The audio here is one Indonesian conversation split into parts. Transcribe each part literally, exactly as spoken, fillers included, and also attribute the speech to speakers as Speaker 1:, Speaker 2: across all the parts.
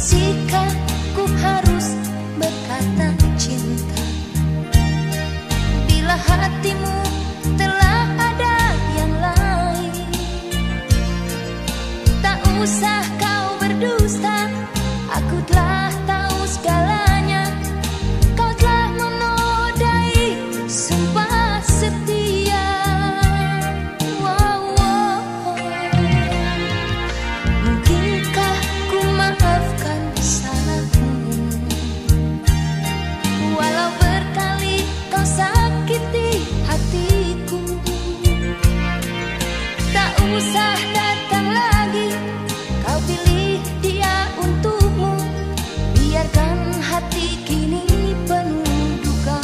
Speaker 1: Masihkah ku harus berkata cinta bila hatimu telah ada yang lain? Tak usah kau berdusta, aku telah tahu segalanya. Kau telah menodai sumpah setia. Wow, wow. Mungkinkah ku maafkan salahmu, walau berkali kau sakiti hatiku? Tak usah datang lagi, kau pilih dia untukmu. Biarkan hati kini penuh duka.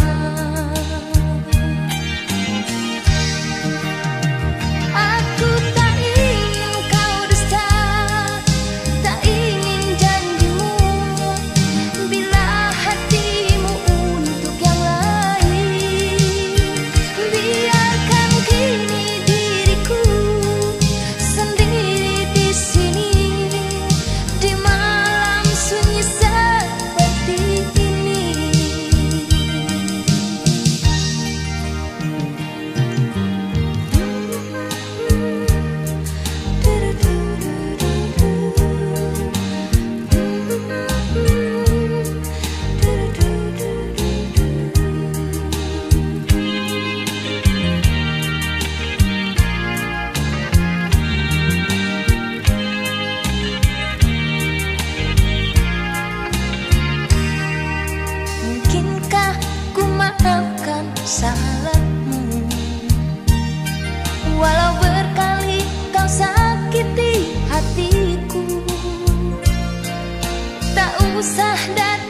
Speaker 1: Aku tak ingin kau dusta, tak ingin janjimu bila hatimu untuk yang lain. Biarkan kini diriku sendiri di sini di malam sunyi seperti ini. Mungkinkah ku maafkan salahmu, walau berkali kau sakiti hatiku? Tak usah datang